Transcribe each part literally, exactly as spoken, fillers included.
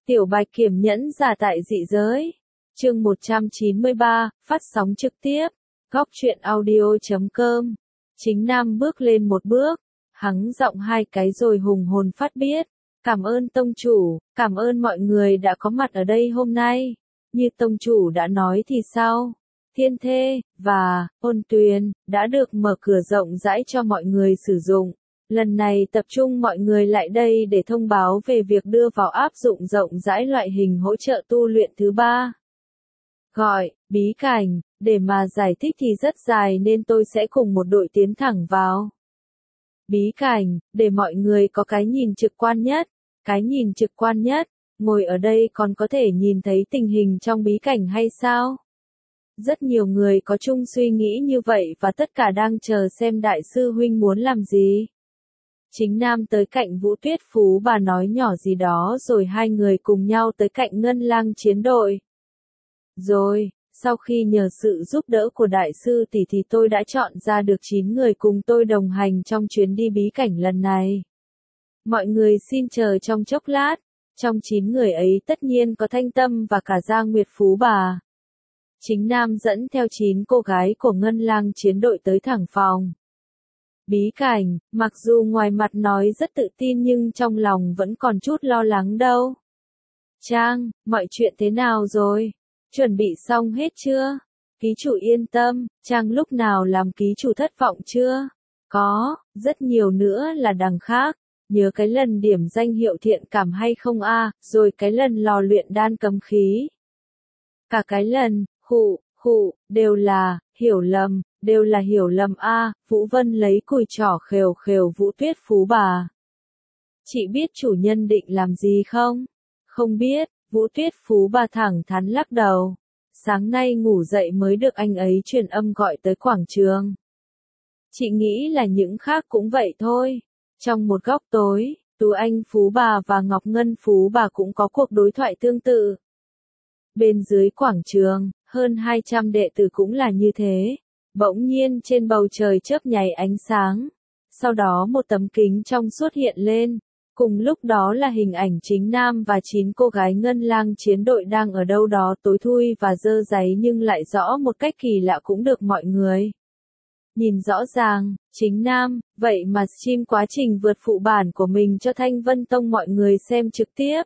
Tiểu Bạch Kiểm nhẫn giả tại dị giới. Chương một trăm chín mươi ba, phát sóng trực tiếp. Góc truyện audio chấm com. Chính Nam bước lên một bước, hắng giọng hai cái rồi hùng hồn phát biết. Cảm ơn tông chủ, cảm ơn mọi người đã có mặt ở đây hôm nay. Như tông chủ đã nói thì sao? Thiên Thê và Ôn Tuyền đã được mở cửa rộng rãi cho mọi người sử dụng. Lần này tập trung mọi người lại đây để thông báo về việc đưa vào áp dụng rộng rãi loại hình hỗ trợ tu luyện thứ ba. Gọi, bí cảnh, để mà giải thích thì rất dài nên tôi sẽ cùng một đội tiến thẳng vào. Bí cảnh, để mọi người có cái nhìn trực quan nhất, cái nhìn trực quan nhất, ngồi ở đây còn có thể nhìn thấy tình hình trong bí cảnh hay sao? Rất nhiều người có chung suy nghĩ như vậy và tất cả đang chờ xem đại sư huynh muốn làm gì. Chính Nam tới cạnh Vũ Tuyết Phú bà nói nhỏ gì đó rồi hai người cùng nhau tới cạnh Ngân Lang chiến đội. Rồi, sau khi nhờ sự giúp đỡ của đại sư tỷ thì tôi đã chọn ra được chín người cùng tôi đồng hành trong chuyến đi bí cảnh lần này. Mọi người xin chờ trong chốc lát, trong chín người ấy tất nhiên có Thanh Tâm và cả Giang Nguyệt Phú bà. Chính Nam dẫn theo chín cô gái của Ngân Lang chiến đội tới thẳng phòng. Bí cảnh, mặc dù ngoài mặt nói rất tự tin nhưng trong lòng vẫn còn chút lo lắng đâu. Trang, mọi chuyện thế nào rồi? Chuẩn bị xong hết chưa? Ký chủ yên tâm, Trang lúc nào làm ký chủ thất vọng chưa? Có, rất nhiều nữa là đằng khác. Nhớ cái lần điểm danh hiệu thiện cảm hay không a, à, rồi cái lần lò luyện đan cấm khí. Cả cái lần, hụ, hụ, đều là, hiểu lầm, đều là hiểu lầm a, à, Vũ Vân lấy cùi trỏ khều khều Vũ Tuyết Phú bà. Chị biết chủ nhân định làm gì không? Không biết, Vũ Tuyết Phú bà thẳng thắn lắc đầu. Sáng nay ngủ dậy mới được anh ấy truyền âm gọi tới quảng trường. Chị nghĩ là những khác cũng vậy thôi. Trong một góc tối, Tú Anh Phú bà và Ngọc Ngân Phú bà cũng có cuộc đối thoại tương tự. Bên dưới quảng trường, hơn hai trăm đệ tử cũng là như thế. Bỗng nhiên trên bầu trời chớp nháy ánh sáng. Sau đó một tấm kính trong suốt hiện lên. Cùng lúc đó là hình ảnh Chính Nam và chín cô gái Ngân Lang chiến đội đang ở đâu đó tối thui và dơ dáy nhưng lại rõ một cách kỳ lạ cũng được mọi người nhìn rõ ràng. Chính Nam, vậy mà stream quá trình vượt phụ bản của mình cho Thanh Vân Tông mọi người xem trực tiếp.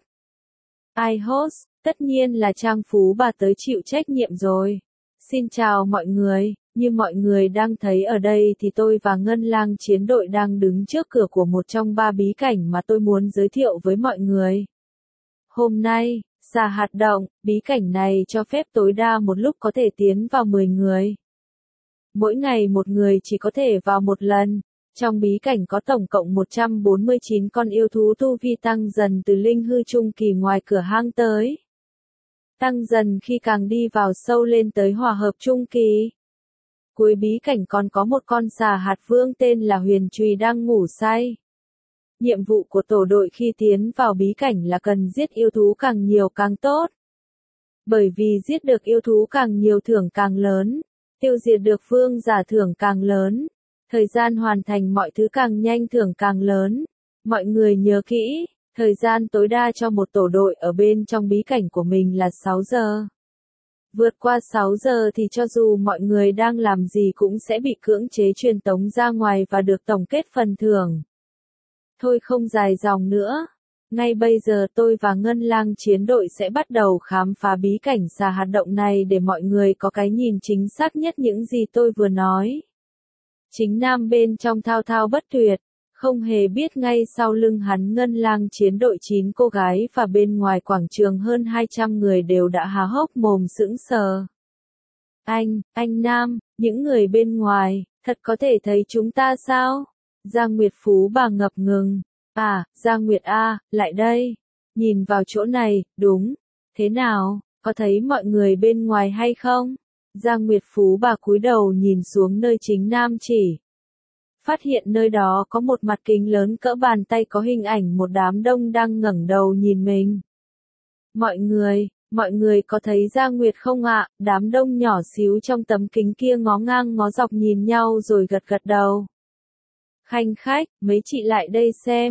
Ai host, tất nhiên là Trang Phú bà tới chịu trách nhiệm rồi. Xin chào mọi người, như mọi người đang thấy ở đây thì tôi và Ngân Lang chiến đội đang đứng trước cửa của một trong ba bí cảnh mà tôi muốn giới thiệu với mọi người. Hôm nay, Xà Hạt Động, bí cảnh này cho phép tối đa một lúc có thể tiến vào mười người. Mỗi ngày một người chỉ có thể vào một lần. Trong bí cảnh có tổng cộng một trăm bốn mươi chín con yêu thú tu vi tăng dần từ linh hư trung kỳ ngoài cửa hang tới. Tăng dần khi càng đi vào sâu lên tới hòa hợp trung kỳ. Cuối bí cảnh còn có một con xà hạt vương tên là Huyền Trùy đang ngủ say. Nhiệm vụ của tổ đội khi tiến vào bí cảnh là cần giết yêu thú càng nhiều càng tốt. Bởi vì giết được yêu thú càng nhiều thưởng càng lớn. Tiêu diệt được vương giả thưởng càng lớn, thời gian hoàn thành mọi thứ càng nhanh thưởng càng lớn. Mọi người nhớ kỹ, thời gian tối đa cho một tổ đội ở bên trong bí cảnh của mình là sáu giờ. Vượt qua sáu giờ thì cho dù mọi người đang làm gì cũng sẽ bị cưỡng chế truyền tống ra ngoài và được tổng kết phần thưởng. Thôi không dài dòng nữa. Ngay bây giờ tôi và Ngân Lang chiến đội sẽ bắt đầu khám phá bí cảnh Xà Hạt Động này để mọi người có cái nhìn chính xác nhất những gì tôi vừa nói. Chính Nam bên trong thao thao bất tuyệt, không hề biết ngay sau lưng hắn Ngân Lang chiến đội chín cô gái và bên ngoài quảng trường hơn hai trăm người đều đã há hốc mồm sững sờ. Anh, anh Nam, những người bên ngoài, thật có thể thấy chúng ta sao? Giang Nguyệt Phú bà ngập ngừng. À, Giang Nguyệt A, lại đây. Nhìn vào chỗ này, đúng. Thế nào, có thấy mọi người bên ngoài hay không? Giang Nguyệt Phú bà cúi đầu nhìn xuống nơi Chính Nam chỉ. Phát hiện nơi đó có một mặt kính lớn cỡ bàn tay có hình ảnh một đám đông đang ngẩng đầu nhìn mình. Mọi người, mọi người có thấy Giang Nguyệt không ạ? À? Đám đông nhỏ xíu trong tấm kính kia ngó ngang ngó dọc nhìn nhau rồi gật gật đầu. Khanh khách, mấy chị lại đây xem.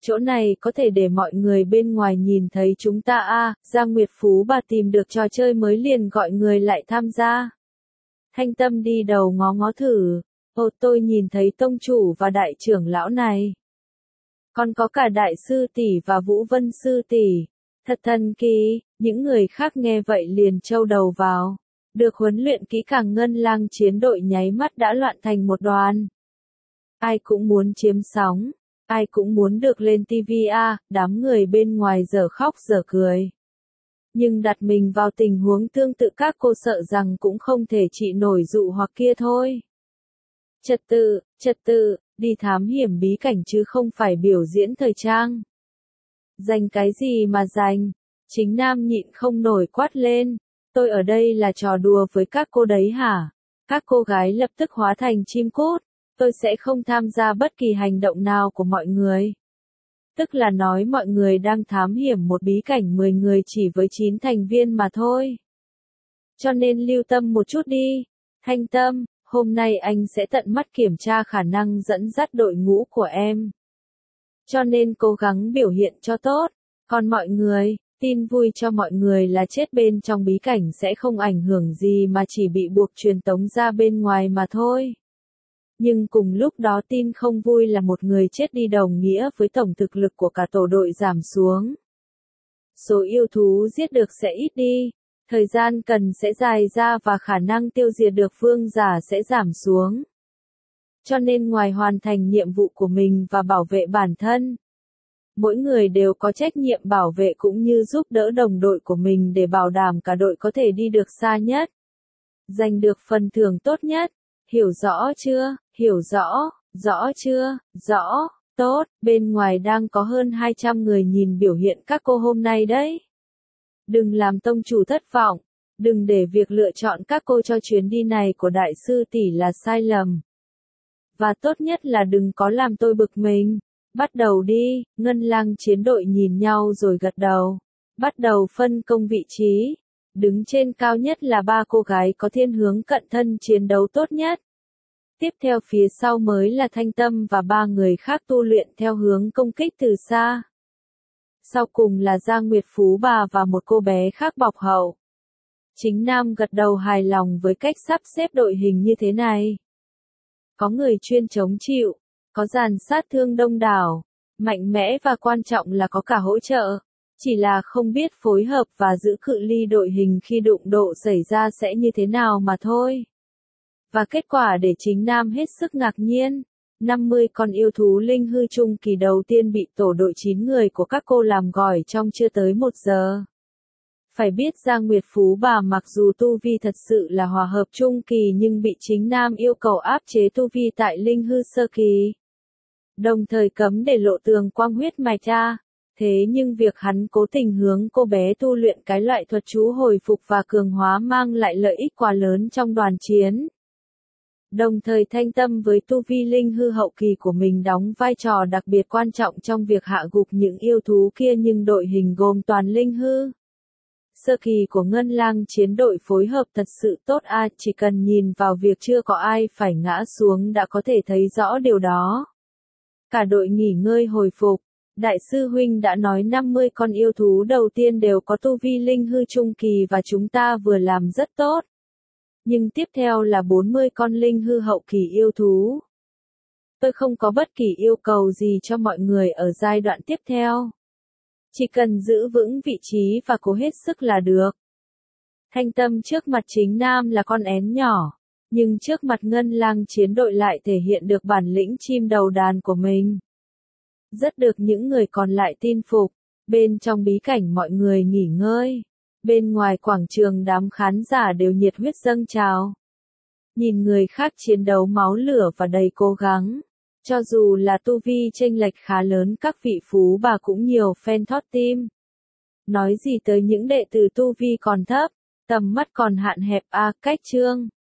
Chỗ này có thể để mọi người bên ngoài nhìn thấy chúng ta à, Giang Nguyệt Phú bà tìm được trò chơi mới liền gọi người lại tham gia. Thanh Tâm đi đầu ngó ngó thử, ồ tôi nhìn thấy tông chủ và đại trưởng lão này. Còn có cả đại sư tỷ và Vũ Vân sư tỷ, thật thần kỳ, những người khác nghe vậy liền trâu đầu vào. Được huấn luyện kỹ càng Ngân Lang chiến đội nháy mắt đã loạn thành một đoàn. Ai cũng muốn chiếm sóng, ai cũng muốn được lên ti vi à, đám người bên ngoài giờ khóc giờ cười. Nhưng đặt mình vào tình huống tương tự các cô sợ rằng cũng không thể trị nổi dụ hoặc kia thôi. Trật tự, trật tự, đi thám hiểm bí cảnh chứ không phải biểu diễn thời trang. Dành cái gì mà dành? Chính Nam nhịn không nổi quát lên. Tôi ở đây là trò đùa với các cô đấy hả? Các cô gái lập tức hóa thành chim cút. Tôi sẽ không tham gia bất kỳ hành động nào của mọi người. Tức là nói mọi người đang thám hiểm một bí cảnh mười người chỉ với chín thành viên mà thôi. Cho nên lưu tâm một chút đi. Thanh Tâm, hôm nay anh sẽ tận mắt kiểm tra khả năng dẫn dắt đội ngũ của em. Cho nên cố gắng biểu hiện cho tốt. Còn mọi người, tin vui cho mọi người là chết bên trong bí cảnh sẽ không ảnh hưởng gì mà chỉ bị buộc truyền tống ra bên ngoài mà thôi. Nhưng cùng lúc đó tin không vui là một người chết đi đồng nghĩa với tổng thực lực của cả tổ đội giảm xuống. Số yêu thú giết được sẽ ít đi, thời gian cần sẽ dài ra và khả năng tiêu diệt được vương giả sẽ giảm xuống. Cho nên ngoài hoàn thành nhiệm vụ của mình và bảo vệ bản thân, mỗi người đều có trách nhiệm bảo vệ cũng như giúp đỡ đồng đội của mình để bảo đảm cả đội có thể đi được xa nhất, giành được phần thưởng tốt nhất. Hiểu rõ chưa? Hiểu rõ, rõ chưa? Rõ, tốt, bên ngoài đang có hơn hai trăm người nhìn biểu hiện các cô hôm nay đấy. Đừng làm tông chủ thất vọng, đừng để việc lựa chọn các cô cho chuyến đi này của đại sư tỷ là sai lầm. Và tốt nhất là đừng có làm tôi bực mình. Bắt đầu đi, Ngân Lang chiến đội nhìn nhau rồi gật đầu. Bắt đầu phân công vị trí. Đứng trên cao nhất là ba cô gái có thiên hướng cận thân chiến đấu tốt nhất. Tiếp theo phía sau mới là Thanh Tâm và ba người khác tu luyện theo hướng công kích từ xa. Sau cùng là Giang Nguyệt Phú bà và một cô bé khác bọc hậu. Chính Nam gật đầu hài lòng với cách sắp xếp đội hình như thế này. Có người chuyên chống chịu, có dàn sát thương đông đảo, mạnh mẽ và quan trọng là có cả hỗ trợ. Chỉ là không biết phối hợp và giữ cự ly đội hình khi đụng độ xảy ra sẽ như thế nào mà thôi. Và kết quả để Chính Nam hết sức ngạc nhiên. năm mươi con yêu thú linh hư trung kỳ đầu tiên bị tổ đội chín người của các cô làm gỏi trong chưa tới một giờ. Phải biết Giang Nguyệt Phú bà mặc dù tu vi thật sự là hòa hợp trung kỳ nhưng bị Chính Nam yêu cầu áp chế tu vi tại linh hư sơ kỳ. Đồng thời cấm để lộ tường quang huyết mạch ra. Thế nhưng việc hắn cố tình hướng cô bé tu luyện cái loại thuật chú hồi phục và cường hóa mang lại lợi ích quá lớn trong đoàn chiến. Đồng thời Thanh Tâm với tu vi linh hư hậu kỳ của mình đóng vai trò đặc biệt quan trọng trong việc hạ gục những yêu thú kia nhưng đội hình gồm toàn linh hư. Sơ kỳ của Ngân Lang chiến đội phối hợp thật sự tốt a, chỉ cần nhìn vào việc chưa có ai phải ngã xuống đã có thể thấy rõ điều đó. Cả đội nghỉ ngơi hồi phục. Đại sư huynh đã nói năm mươi con yêu thú đầu tiên đều có tu vi linh hư trung kỳ và chúng ta vừa làm rất tốt. Nhưng tiếp theo là bốn mươi con linh hư hậu kỳ yêu thú. Tôi không có bất kỳ yêu cầu gì cho mọi người ở giai đoạn tiếp theo. Chỉ cần giữ vững vị trí và cố hết sức là được. Thanh Tâm trước mặt Chính Nam là con én nhỏ, nhưng trước mặt Ngân Lang chiến đội lại thể hiện được bản lĩnh chim đầu đàn của mình. Rất được những người còn lại tin phục. Bên trong bí cảnh mọi người nghỉ ngơi. Bên ngoài quảng trường đám khán giả đều nhiệt huyết dâng trào. Nhìn người khác chiến đấu máu lửa và đầy cố gắng. Cho dù là tu vi chênh lệch khá lớn các vị phú bà cũng nhiều fan thót tim. Nói gì tới những đệ tử tu vi còn thấp, tầm mắt còn hạn hẹp a, cách chương.